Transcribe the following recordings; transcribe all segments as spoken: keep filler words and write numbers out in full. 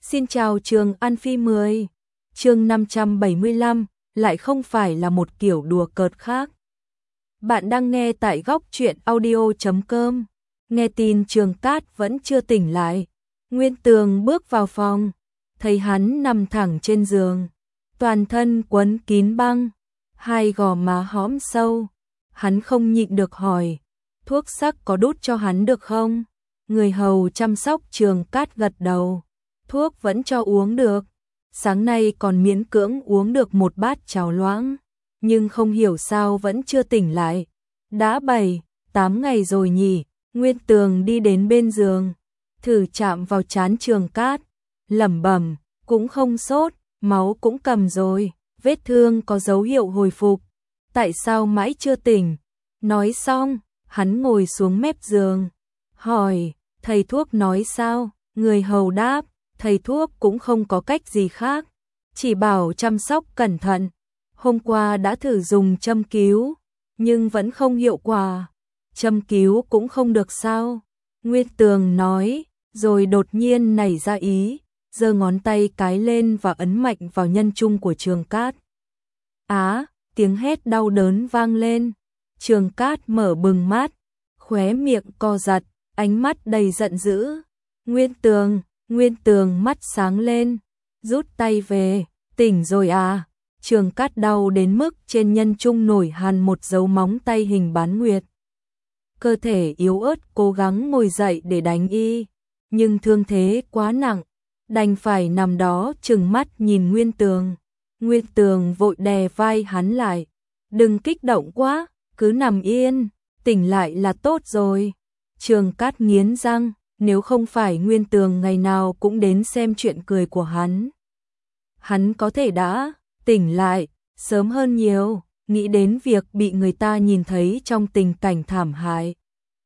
Xin chào Trường An Phi mười. Chương năm trăm bảy mươi lăm, lại không phải là một kiểu đùa cợt khác. Bạn đang nghe tại góc truyện audio chấm com. Nghe tin Trường Cát vẫn chưa tỉnh lại, Nguyên Tường bước vào phòng, thấy hắn nằm thẳng trên giường, toàn thân quấn kín băng, hai gò má hõm sâu. Hắn không nhịn được hỏi, thuốc sắc có đút cho hắn được không? Người hầu chăm sóc Trường Cát gật đầu, thuốc vẫn cho uống được. Sáng nay còn miễn cưỡng uống được một bát cháo loãng, nhưng không hiểu sao vẫn chưa tỉnh lại. Đã bảy, tám ngày rồi nhỉ? Nguyên Tường đi đến bên giường, thử chạm vào trán Trường Cát, lẩm bẩm, cũng không sốt, máu cũng cầm rồi, vết thương có dấu hiệu hồi phục. Tại sao mãi chưa tỉnh? Nói xong, hắn ngồi xuống mép giường, hỏi, thầy thuốc nói sao? Người hầu đáp, thầy thuốc cũng không có cách gì khác, chỉ bảo chăm sóc cẩn thận. Hôm qua đã thử dùng châm cứu, nhưng vẫn không hiệu quả. Châm cứu cũng không được sao? Nguyên Tường nói, rồi đột nhiên nảy ra ý, giơ ngón tay cái lên và ấn mạnh vào nhân trung của Trường Cát. Á, tiếng hét đau đớn vang lên. Trường Cát mở bừng mắt, khóe miệng co giật, ánh mắt đầy giận dữ. Nguyên Tường, Nguyên Tường mắt sáng lên, rút tay về, tỉnh rồi à? Trường Cát đau đến mức trên nhân trung nổi hằn một dấu móng tay hình bán nguyệt. Cơ thể yếu ớt cố gắng ngồi dậy để đánh y, nhưng thương thế quá nặng, đành phải nằm đó trừng mắt nhìn Nguyên Tường. Nguyên Tường vội đè vai hắn lại, đừng kích động quá, cứ nằm yên, tỉnh lại là tốt rồi. Trường Cát nghiến răng, nếu không phải Nguyên Tường ngày nào cũng đến xem chuyện cười của hắn, hắn có thể đã tỉnh lại sớm hơn nhiều. Nghĩ đến việc bị người ta nhìn thấy trong tình cảnh thảm hại,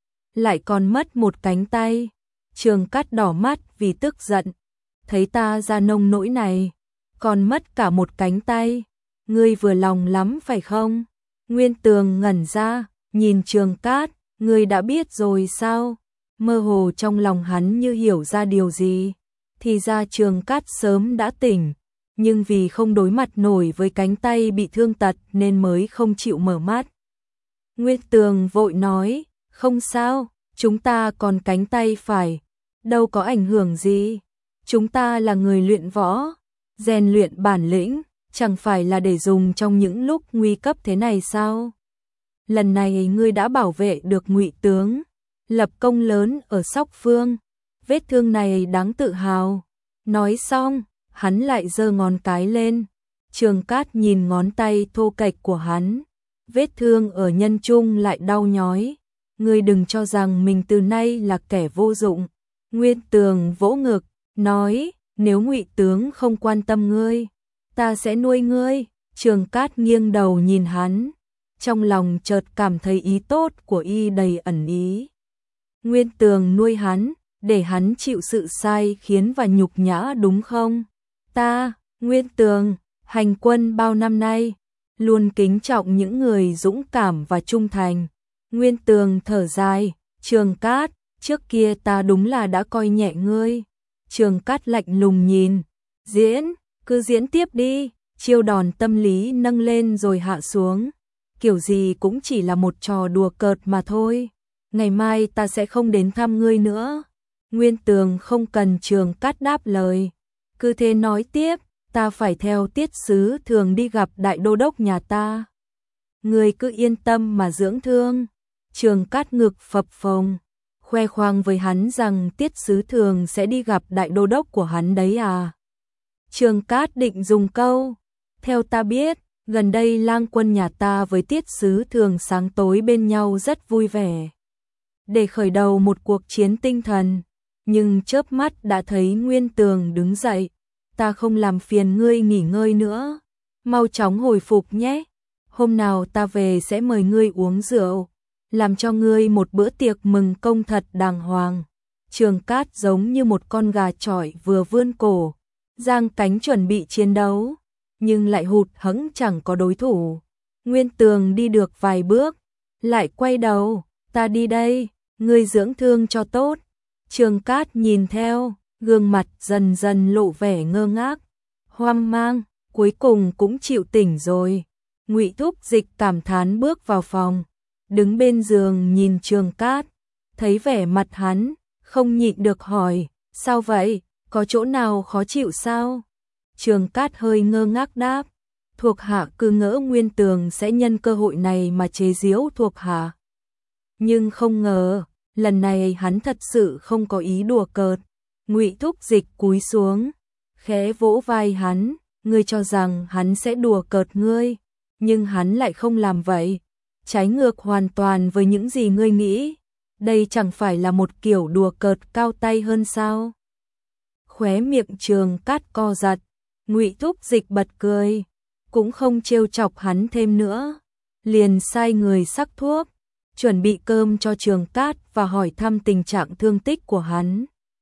lại còn mất một cánh tay, Trường Cát đỏ mắt vì tức giận. Thấy ta ra nông nỗi này, còn mất cả một cánh tay, ngươi vừa lòng lắm phải không? Nguyên Tường ngẩn ra, nhìn Trường Cát, ngươi đã biết rồi sao? Mơ hồ trong lòng hắn như hiểu ra điều gì, thì ra Trường Cát sớm đã tỉnh, nhưng vì không đối mặt nổi với cánh tay bị thương tật nên mới không chịu mở mắt. Nguyên Tường vội nói, không sao, chúng ta còn cánh tay phải, đâu có ảnh hưởng gì. Chúng ta là người luyện võ, rèn luyện bản lĩnh, chẳng phải là để dùng trong những lúc nguy cấp thế này sao? Lần này ngươi đã bảo vệ được Ngụy tướng, lập công lớn ở Sóc Phương, vết thương này đáng tự hào. Nói xong, hắn lại giơ ngón cái lên. Trường Cát nhìn ngón tay thô kệch của hắn, vết thương ở nhân trung lại đau nhói. Ngươi đừng cho rằng mình từ nay là kẻ vô dụng. Nguyên Tường vỗ ngực, nói, nếu Ngụy tướng không quan tâm ngươi, ta sẽ nuôi ngươi. Trường Cát nghiêng đầu nhìn hắn, trong lòng chợt cảm thấy ý tốt của y đầy ẩn ý. Nguyên Tường nuôi hắn, để hắn chịu sự sai khiến và nhục nhã đúng không? Ta, Nguyên Tường, hành quân bao năm nay, luôn kính trọng những người dũng cảm và trung thành. Nguyên Tường thở dài, Trường Cát, trước kia ta đúng là đã coi nhẹ ngươi. Trường Cát lạnh lùng nhìn, diễn, cứ diễn tiếp đi. Chiêu đòn tâm lý nâng lên rồi hạ xuống, kiểu gì cũng chỉ là một trò đùa cợt mà thôi. Ngày mai ta sẽ không đến thăm ngươi nữa. Nguyên Tường không cần Trường Cát đáp lời, cứ thế nói tiếp, ta phải theo tiết sứ thường đi gặp đại đô đốc nhà ta. Ngươi cứ yên tâm mà dưỡng thương. Trường Cát ngực phập phồng, khoe khoang với hắn rằng tiết sứ thường sẽ đi gặp đại đô đốc của hắn đấy à. Trường Cát định dùng câu, theo ta biết, gần đây lang quân nhà ta với tiết sứ thường sáng tối bên nhau rất vui vẻ, để khởi đầu một cuộc chiến tinh thần. Nhưng chớp mắt đã thấy Nguyên Tường đứng dậy, ta không làm phiền ngươi nghỉ ngơi nữa, mau chóng hồi phục nhé. Hôm nào ta về sẽ mời ngươi uống rượu, làm cho ngươi một bữa tiệc mừng công thật đàng hoàng. Trường Cát giống như một con gà chọi vừa vươn cổ, giang cánh chuẩn bị chiến đấu, nhưng lại hụt hẫng chẳng có đối thủ. Nguyên Tường đi được vài bước, lại quay đầu, ta đi đây, ngươi dưỡng thương cho tốt. Trường Cát nhìn theo, gương mặt dần dần lộ vẻ ngơ ngác, hoang mang, cuối cùng cũng chịu tỉnh rồi. Ngụy Thúc Dịch cảm thán bước vào phòng, đứng bên giường nhìn Trường Cát, thấy vẻ mặt hắn, không nhịn được hỏi, sao vậy, có chỗ nào khó chịu sao? Trường Cát hơi ngơ ngác đáp, thuộc hạ cứ ngỡ Nguyên Tường sẽ nhân cơ hội này mà chế giễu thuộc hạ. Nhưng không ngờ, lần này hắn thật sự không có ý đùa cợt. Ngụy Thúc Dịch cúi xuống, khẽ vỗ vai hắn, ngươi cho rằng hắn sẽ đùa cợt ngươi, nhưng hắn lại không làm vậy, trái ngược hoàn toàn với những gì ngươi nghĩ. Đây chẳng phải là một kiểu đùa cợt cao tay hơn sao? Khóe miệng Trường Cát co giật, Ngụy Thúc Dịch bật cười, cũng không trêu chọc hắn thêm nữa, liền sai người sắc thuốc, chuẩn bị cơm cho Trường Cát và hỏi thăm tình trạng thương tích của hắn.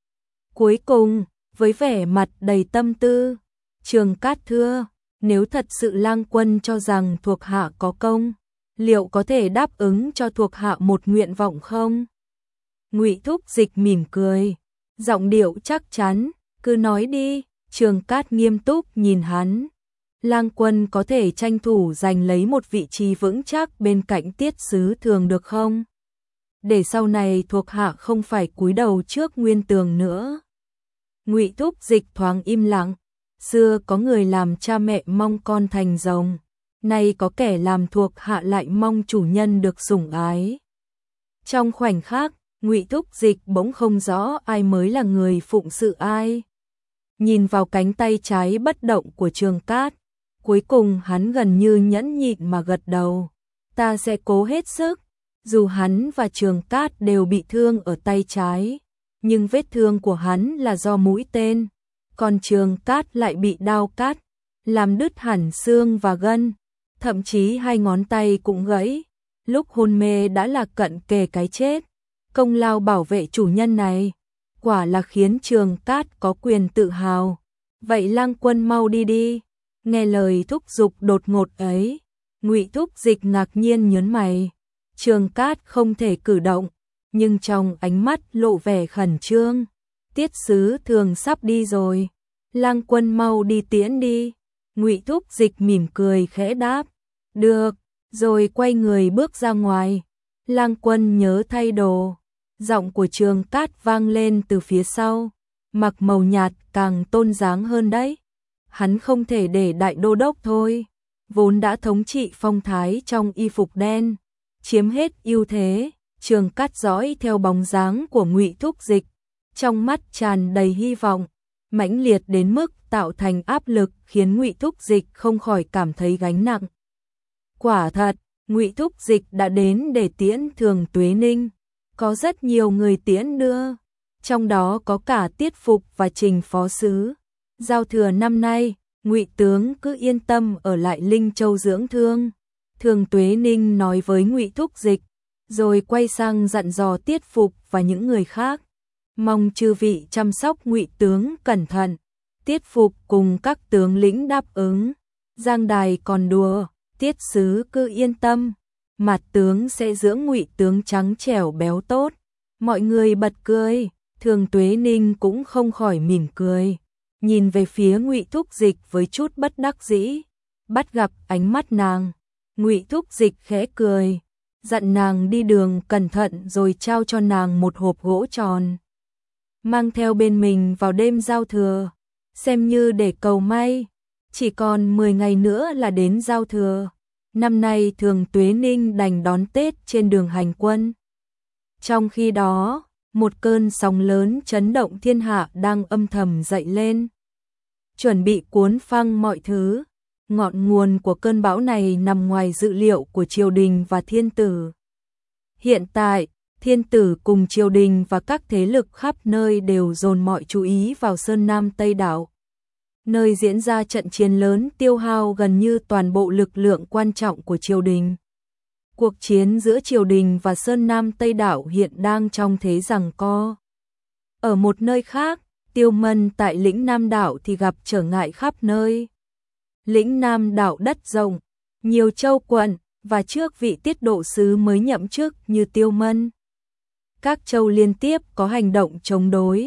Cuối cùng, với vẻ mặt đầy tâm tư, Trường Cát thưa, nếu thật sự Lang Quân cho rằng thuộc hạ có công, liệu có thể đáp ứng cho thuộc hạ một nguyện vọng không? Ngụy Thúc Dịch mỉm cười, giọng điệu chắc chắn, cứ nói đi. Trường Cát nghiêm túc nhìn hắn, Lang Quân có thể tranh thủ giành lấy một vị trí vững chắc bên cạnh Tiết Sứ Thường được không? Để sau này thuộc hạ không phải cúi đầu trước Nguyên Tường nữa. Ngụy Thúc Dịch thoáng im lặng, xưa có người làm cha mẹ mong con thành rồng, nay có kẻ làm thuộc hạ lại mong chủ nhân được sủng ái. Trong khoảnh khắc, Ngụy Thúc Dịch bỗng không rõ ai mới là người phụng sự ai. Nhìn vào cánh tay trái bất động của Trường Cát, cuối cùng hắn gần như nhẫn nhịn mà gật đầu. Ta sẽ cố hết sức. Dù hắn và Trường Cát đều bị thương ở tay trái, nhưng vết thương của hắn là do mũi tên, còn Trường Cát lại bị đao cắt, làm đứt hẳn xương và gân, thậm chí hai ngón tay cũng gãy. Lúc hôn mê đã là cận kề cái chết. Công lao bảo vệ chủ nhân này, quả là khiến Trường Cát có quyền tự hào. Vậy Lang Quân mau đi đi. Nghe lời thúc giục đột ngột ấy, Ngụy Thúc Dịch ngạc nhiên nhớn mày. Trường Cát không thể cử động, nhưng trong ánh mắt lộ vẻ khẩn trương. Tiết Sứ Thường sắp đi rồi, Lang Quân mau đi tiễn đi. Ngụy Thúc Dịch mỉm cười khẽ đáp, được, rồi quay người bước ra ngoài. Lang Quân nhớ thay đồ. Giọng của Trường Cát vang lên từ phía sau, mặc màu nhạt càng tôn dáng hơn đấy. Hắn không thể để đại đô đốc thôi, vốn đã thống trị phong thái trong y phục đen, chiếm hết ưu thế. Trường Cát dõi theo bóng dáng của Ngụy Thúc Dịch, trong mắt tràn đầy hy vọng, mãnh liệt đến mức tạo thành áp lực khiến Ngụy Thúc Dịch không khỏi cảm thấy gánh nặng. Quả thật, Ngụy Thúc Dịch đã đến để tiễn Thường Tuế Ninh, có rất nhiều người tiễn đưa, trong đó có cả Tiết Phục và Trình Phó Sứ. Giao thừa năm nay, Ngụy tướng cứ yên tâm ở lại Linh Châu dưỡng thương. Thường Tuế Ninh nói với Ngụy Thúc Dịch, rồi quay sang dặn dò Tiết Phục và những người khác, mong chư vị chăm sóc Ngụy tướng cẩn thận. Tiết Phục cùng các tướng lĩnh đáp ứng. Giang Đài còn đùa, Tiết Sứ cứ yên tâm, Mạt tướng sẽ dưỡng Ngụy tướng trắng trẻo béo tốt. Mọi người bật cười, Thường Tuế Ninh cũng không khỏi mỉm cười, nhìn về phía Ngụy Thúc Dịch với chút bất đắc dĩ. Bắt gặp ánh mắt nàng, Ngụy Thúc Dịch khẽ cười, dặn nàng đi đường cẩn thận rồi trao cho nàng một hộp gỗ tròn, mang theo bên mình vào đêm giao thừa, xem như để cầu may. Chỉ còn mười ngày nữa là đến giao thừa. Năm nay Thường Tuế Ninh đành đón Tết trên đường hành quân. Trong khi đó, một cơn sóng lớn chấn động thiên hạ đang âm thầm dậy lên, chuẩn bị cuốn phăng mọi thứ. Ngọn nguồn của cơn bão này nằm ngoài dự liệu của triều đình và thiên tử. Hiện tại, thiên tử cùng triều đình và các thế lực khắp nơi đều dồn mọi chú ý vào Sơn Nam Tây Đảo, nơi diễn ra trận chiến lớn tiêu hao gần như toàn bộ lực lượng quan trọng của triều đình. Cuộc chiến giữa triều đình và Sơn Nam Tây Đảo hiện đang trong thế giằng co. Ở một nơi khác, Tiêu Mân tại lĩnh Nam Đảo thì gặp trở ngại khắp nơi. Lĩnh Nam Đảo đất rộng, nhiều châu quận, và trước vị tiết độ sứ mới nhậm chức như Tiêu Mân, các châu liên tiếp có hành động chống đối.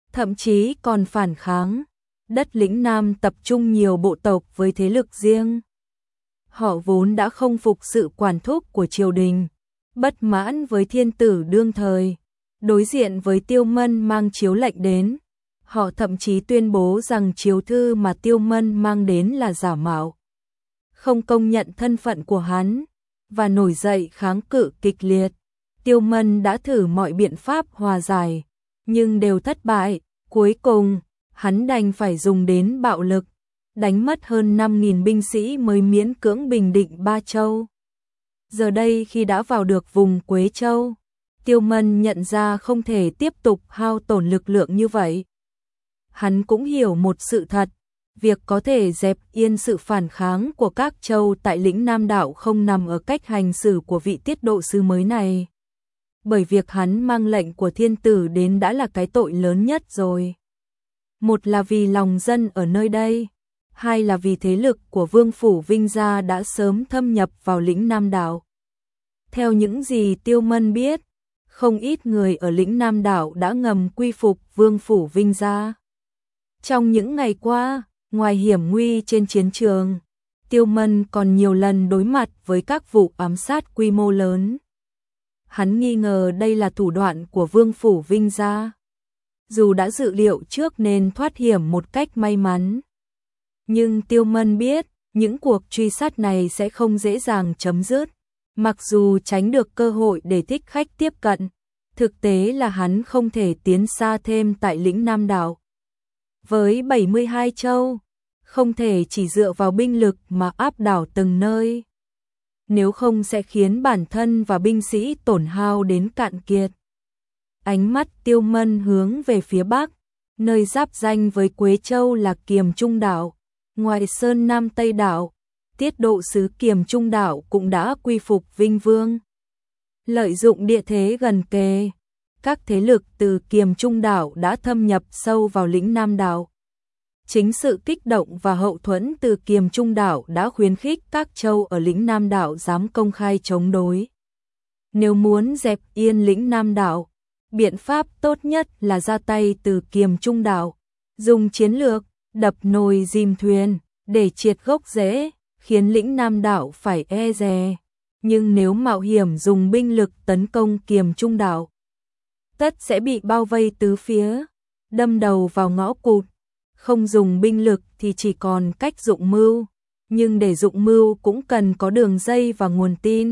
thậm chí còn phản kháng. Đất lĩnh Nam tập trung nhiều bộ tộc với thế lực riêng. Họ vốn đã không phục sự quản thúc của triều đình, bất mãn với thiên tử đương thời. Đối diện với Tiêu Mân mang chiếu lệnh đến, họ thậm chí tuyên bố rằng chiếu thư mà Tiêu Mân mang đến là giả mạo, không công nhận thân phận của hắn, và nổi dậy kháng cự kịch liệt. Tiêu Mân đã thử mọi biện pháp hòa giải, nhưng đều thất bại. Cuối cùng, hắn đành phải dùng đến bạo lực, đánh mất hơn năm nghìn binh sĩ mới miễn cưỡng bình định Ba Châu. Giờ đây khi đã vào được vùng Quế Châu, Tiêu Mân nhận ra không thể tiếp tục hao tổn lực lượng như vậy. Hắn cũng hiểu một sự thật, việc có thể dẹp yên sự phản kháng của các châu tại lĩnh Nam Đạo không nằm ở cách hành xử của vị tiết độ sứ mới này. Bởi việc hắn mang lệnh của thiên tử đến đã là cái tội lớn nhất rồi. Một là vì lòng dân ở nơi đây, hai là vì thế lực của Vương phủ Vinh gia đã sớm thâm nhập vào lĩnh Nam Đạo. Theo những gì Tiêu Mân biết, không ít người ở lĩnh Nam Đạo đã ngầm quy phục Vương phủ Vinh gia. Trong những ngày qua, ngoài hiểm nguy trên chiến trường, Tiêu Mân còn nhiều lần đối mặt với các vụ ám sát quy mô lớn. Hắn nghi ngờ đây là thủ đoạn của Vương phủ Vinh gia. Dù đã dự liệu trước nên thoát hiểm một cách may mắn, nhưng Tiêu Mân biết những cuộc truy sát này sẽ không dễ dàng chấm dứt. Mặc dù tránh được cơ hội để thích khách tiếp cận, thực tế là hắn không thể tiến xa thêm tại lĩnh Nam Đạo. Với bảy mươi hai châu, không thể chỉ dựa vào binh lực mà áp đảo từng nơi. Nếu không sẽ khiến bản thân và binh sĩ tổn hao đến cạn kiệt. Ánh mắt Tiêu Mân hướng về phía bắc, nơi giáp ranh với Quế Châu là Kiềm Trung Đạo, ngoài Sơn Nam Tây Đạo, tiết độ sứ Kiềm Trung Đạo cũng đã quy phục Vinh Vương. Lợi dụng địa thế gần kề, các thế lực từ Kiềm Trung Đạo đã thâm nhập sâu vào lĩnh Nam Đạo. Chính sự kích động và hậu thuẫn từ Kiềm Trung Đạo đã khuyến khích các châu ở lĩnh Nam Đạo dám công khai chống đối. Nếu muốn dẹp yên lĩnh Nam Đạo, biện pháp tốt nhất là ra tay từ Kiềm Trung Đạo, dùng chiến lược đập nồi dìm thuyền để triệt gốc rễ, khiến lĩnh Nam Đạo phải e dè. Nhưng nếu mạo hiểm dùng binh lực tấn công Kiềm Trung Đạo, tất sẽ bị bao vây tứ phía, đâm đầu vào ngõ cụt. Không dùng binh lực thì chỉ còn cách dụng mưu, nhưng để dụng mưu cũng cần có đường dây và nguồn tin.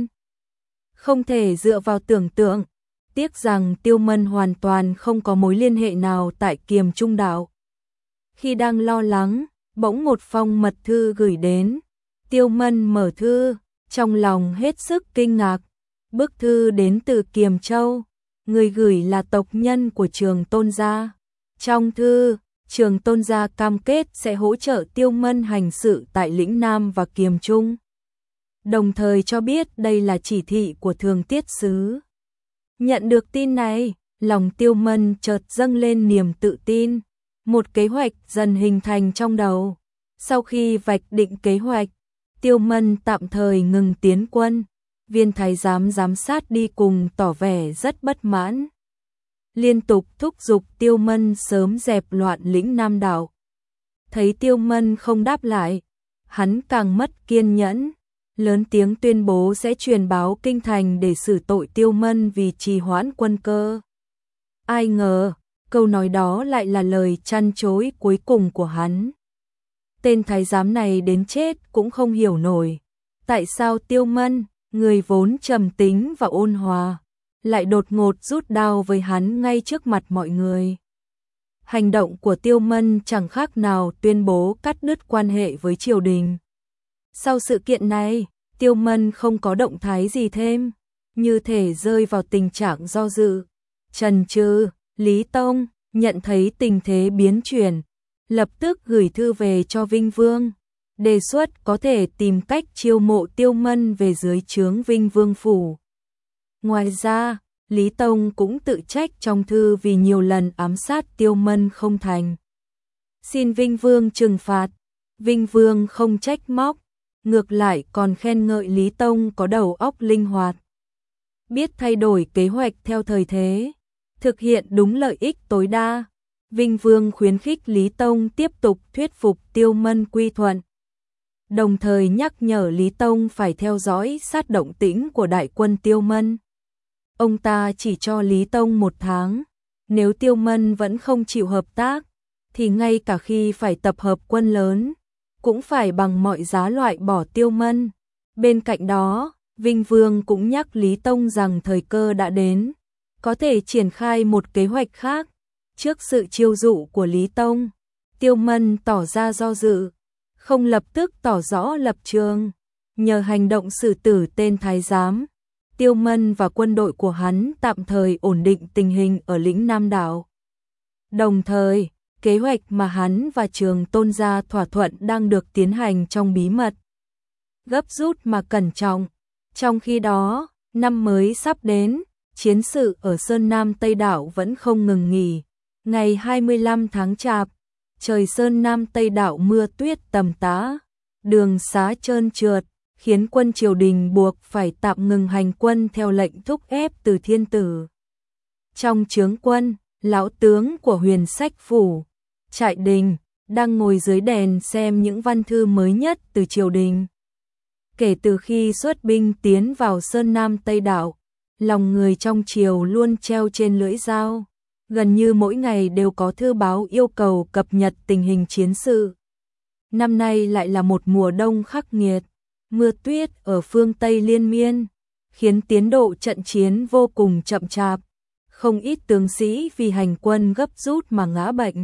Không thể dựa vào tưởng tượng. Tiếc rằng Tiêu Mân hoàn toàn không có mối liên hệ nào tại Kiềm Trung Đạo. Khi đang lo lắng, bỗng một phong mật thư gửi đến. Tiêu Mân mở thư, trong lòng hết sức kinh ngạc. Bức thư đến từ Kiềm Châu, người gửi là tộc nhân của Trường Tôn gia. Trong thư, Trường Tôn gia cam kết sẽ hỗ trợ Tiêu Mân hành sự tại lĩnh Nam và Kiềm Trung. Đồng thời cho biết đây là chỉ thị của Thường Tiết sứ. Nhận được tin này, lòng Tiêu Mân chợt dâng lên niềm tự tin. Một kế hoạch dần hình thành trong đầu. Sau khi vạch định kế hoạch, Tiêu Mân tạm thời ngừng tiến quân. Viên thái giám giám sát đi cùng tỏ vẻ rất bất mãn, liên tục thúc giục Tiêu Mân sớm dẹp loạn lĩnh Nam Đạo. Thấy Tiêu Mân không đáp lại, hắn càng mất kiên nhẫn, lớn tiếng tuyên bố sẽ truyền báo kinh thành để xử tội Tiêu Mân vì trì hoãn quân cơ. Ai ngờ, câu nói đó lại là lời chăn chối cuối cùng của hắn. Tên thái giám này đến chết cũng không hiểu nổi, tại sao Tiêu Mân, người vốn trầm tính và ôn hòa, lại đột ngột rút đao với hắn ngay trước mặt mọi người. Hành động của Tiêu Mân chẳng khác nào tuyên bố cắt đứt quan hệ với triều đình. Sau sự kiện này, Tiêu Mân không có động thái gì thêm, như thể rơi vào tình trạng do dự. Chần chừ, Lý Tông nhận thấy tình thế biến chuyển, lập tức gửi thư về cho Vinh Vương, đề xuất có thể tìm cách chiêu mộ Tiêu Mân về dưới trướng Vinh Vương phủ. Ngoài ra, Lý Tông cũng tự trách trong thư vì nhiều lần ám sát Tiêu Mân không thành. Xin Vinh Vương trừng phạt. Vinh Vương không trách móc, ngược lại còn khen ngợi Lý Tông có đầu óc linh hoạt, biết thay đổi kế hoạch theo thời thế, thực hiện đúng lợi ích tối đa. Vinh Vương khuyến khích Lý Tông tiếp tục thuyết phục Tiêu Mân quy thuận, đồng thời nhắc nhở Lý Tông phải theo dõi sát động tĩnh của đại quân Tiêu Mân. Ông ta chỉ cho Lý Tông một tháng, nếu Tiêu Mân vẫn không chịu hợp tác, thì ngay cả khi phải tập hợp quân lớn, cũng phải bằng mọi giá loại bỏ Tiêu Mân. Bên cạnh đó, Vinh Vương cũng nhắc Lý Tông rằng thời cơ đã đến, có thể triển khai một kế hoạch khác. Trước sự chiêu dụ của Lý Tông, Tiêu Mân tỏ ra do dự, không lập tức tỏ rõ lập trường. Nhờ hành động xử tử tên thái giám, Tiêu Mân và quân đội của hắn tạm thời ổn định tình hình ở lĩnh Nam Đảo. Đồng thời, kế hoạch mà hắn và Trường Tôn gia thỏa thuận đang được tiến hành trong bí mật, gấp rút mà cẩn trọng. Trong khi đó, năm mới sắp đến, chiến sự ở Sơn Nam Tây Đảo vẫn không ngừng nghỉ. Ngày hai mươi lăm tháng Chạp, trời Sơn Nam Tây Đảo mưa tuyết tầm tã, đường xá trơn trượt, khiến quân triều đình buộc phải tạm ngừng hành quân theo lệnh thúc ép từ thiên tử. Trong trướng quân, lão tướng của Huyền Sách Phủ, Trại Đình, đang ngồi dưới đèn xem những văn thư mới nhất từ triều đình. Kể từ khi xuất binh tiến vào Sơn Nam Tây Đảo, lòng người trong triều luôn treo trên lưỡi dao. Gần như mỗi ngày đều có thư báo yêu cầu cập nhật tình hình chiến sự. Năm nay lại là một mùa đông khắc nghiệt, mưa tuyết ở phương Tây liên miên, khiến tiến độ trận chiến vô cùng chậm chạp. Không ít tướng sĩ vì hành quân gấp rút mà ngã bệnh.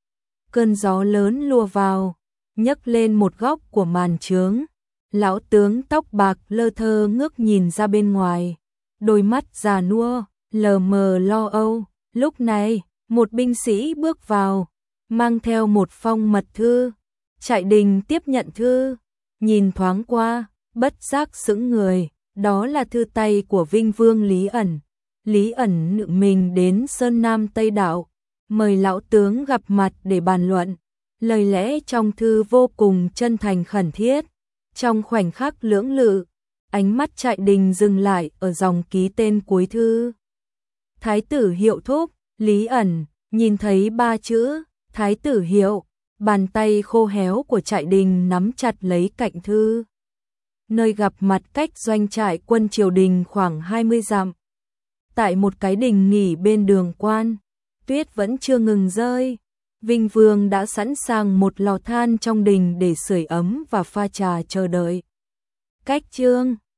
Cơn gió lớn lùa vào, nhấc lên một góc của màn trướng. Lão tướng tóc bạc lơ thơ ngước nhìn ra bên ngoài, đôi mắt già nua, lờ mờ lo âu. Lúc này, một binh sĩ bước vào, mang theo một phong mật thư. Trại Đình tiếp nhận thư, nhìn thoáng qua, bất giác sững người, đó là thư tay của Vinh Vương Lý Ẩn. Lý Ẩn tự mình đến Sơn Nam Tây Đảo, mời lão tướng gặp mặt để bàn luận. Lời lẽ trong thư vô cùng chân thành khẩn thiết. Trong khoảnh khắc lưỡng lự, ánh mắt Trại Đình dừng lại ở dòng ký tên cuối thư. Thái tử Hiệu thúc. Lý Ẩn nhìn thấy ba chữ Thái tử Hiệu, bàn tay khô héo của Trại Đình nắm chặt lấy cạnh thư. Nơi gặp mặt cách doanh trại quân triều đình khoảng hai mươi dặm. Tại một cái đình nghỉ bên đường quan, tuyết vẫn chưa ngừng rơi. Vinh Vương đã sẵn sàng một lò than trong đình để sưởi ấm và pha trà chờ đợi. Cách chương